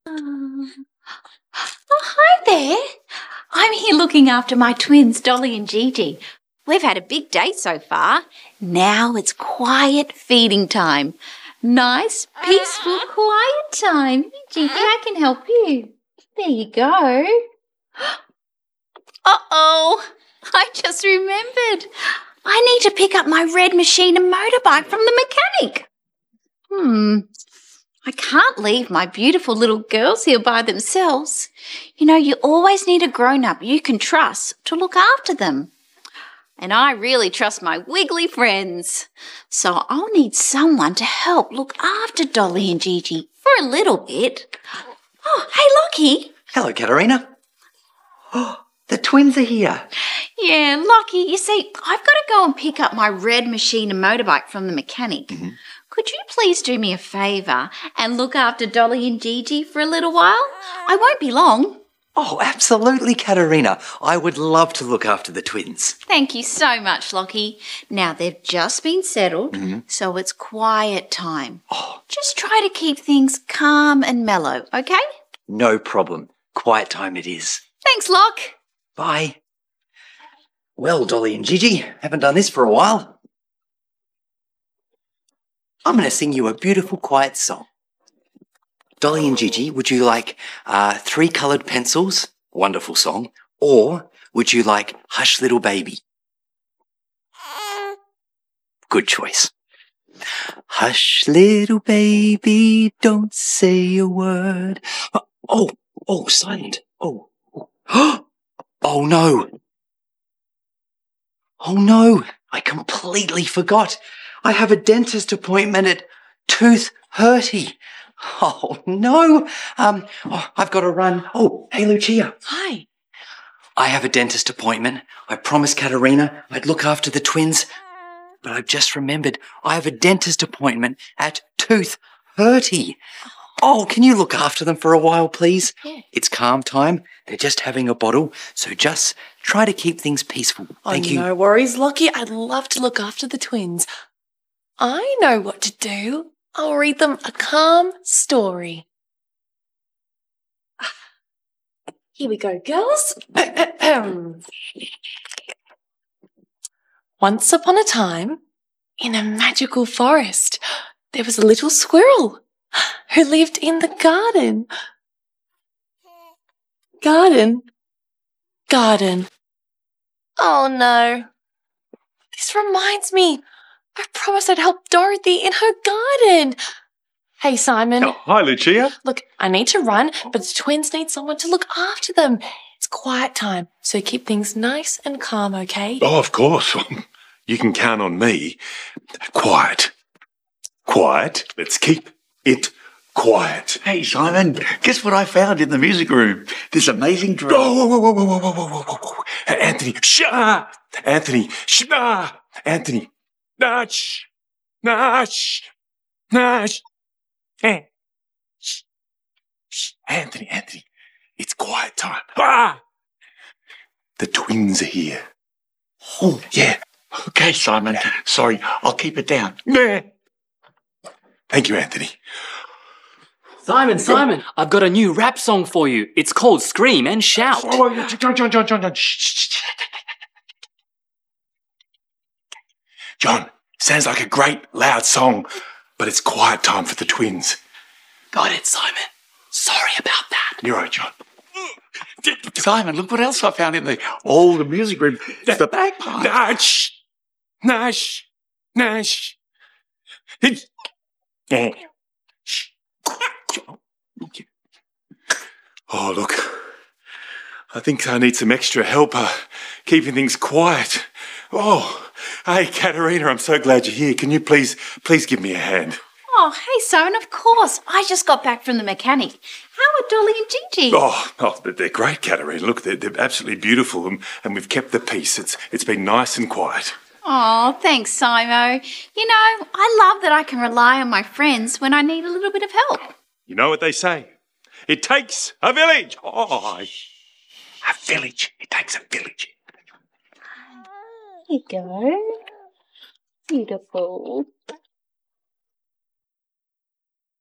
Oh, hi there. I'm here looking after my twins, Dolly and Gigi. We've had a big day so far. Now it's quiet feeding time. Nice, peaceful, quiet time. Gigi, I can help you. There you go. Uh-oh, I just remembered. I need to pick up my red machine and motorbike from the mechanic. I can't leave my beautiful little girls here by themselves. You know, you always need a grown-up you can trust to look after them. And I really trust my wiggly friends. So I'll need someone to help look after Dolly and Gigi for a little bit. Oh, hey, Lockie. Hello, Katerina. Oh, the twins are here. Yeah, Lockie, you see, I've got to go and pick up my red machine and motorbike from the mechanic. Could you please do me a favour and look after Dolly and Gigi for a little while? I won't be long. Oh, absolutely, Katerina. I would love to look after the twins. Thank you so much, Lockie. Now, they've just been settled, so it's quiet time. Oh. Just try to keep things calm and mellow, okay? No problem. Quiet time it is. Thanks, Lock. Bye. Well, Dolly and Gigi, haven't done this for a while. I'm going to sing you a beautiful, quiet song. Dolly and Gigi, would you like 3 coloured pencils? Wonderful song. Or would you like Hush Little Baby? Good choice. Hush, little baby, don't say a word. Oh, silent. Oh, oh no. Oh no, I completely forgot. I have a dentist appointment at 2:30. Oh no. I've got to run. Oh, hey Lucia. Hi. I have a dentist appointment. I promised Katerina I'd look after the twins, but I've just remembered I have a dentist appointment at 2:30. Oh, can you look after them for a while, please? Yeah. It's calm time. They're just having a bottle, so just try to keep things peaceful. Thank you. No worries, Lockie. I'd love to look after the twins. I know what to do. I'll read them a calm story. Here we go, girls. Once upon a time, in a magical forest, there was a little squirrel who lived in the garden. Garden. Oh no. This reminds me. I promised I'd help Dorothy in her garden. Hey, Simon. Oh, hi, Lucia. Look, I need to run, but the twins need someone to look after them. It's quiet time, so keep things nice and calm, okay? Oh, of course. You can count on me. Quiet. Quiet. Let's keep it quiet. Hey, Simon, guess what I found in the music room? This amazing drum. Whoa. Anthony, shh. Anthony, shh. Anthony, shh. Anthony, it's quiet time. The twins are here. Oh, Yeah. okay, Simon. Sorry, I'll keep it down. Thank you, Anthony. Simon, I've got a new rap song for you. It's called Scream and Shout. John. Shh. John, sounds like a great, loud song, but it's quiet time for the twins. Got it, Simon. Sorry about that. You're right, John. Simon, look what else I found in the music room. It's the bagpipe. Nash. Oh, look. I think I need some extra help keeping things quiet. Oh, hey, Katerina, I'm so glad you're here. Can you please give me a hand? Oh, hey, Simon, of course. I just got back from the mechanic. How are Dolly and Gigi? Oh, they're great, Katerina. Look, they're absolutely beautiful, and we've kept the peace. It's been nice and quiet. Oh, thanks, Simo. You know, I love that I can rely on my friends when I need a little bit of help. You know what they say? It takes a village. Oh, A village. It takes a village. There you go. Beautiful.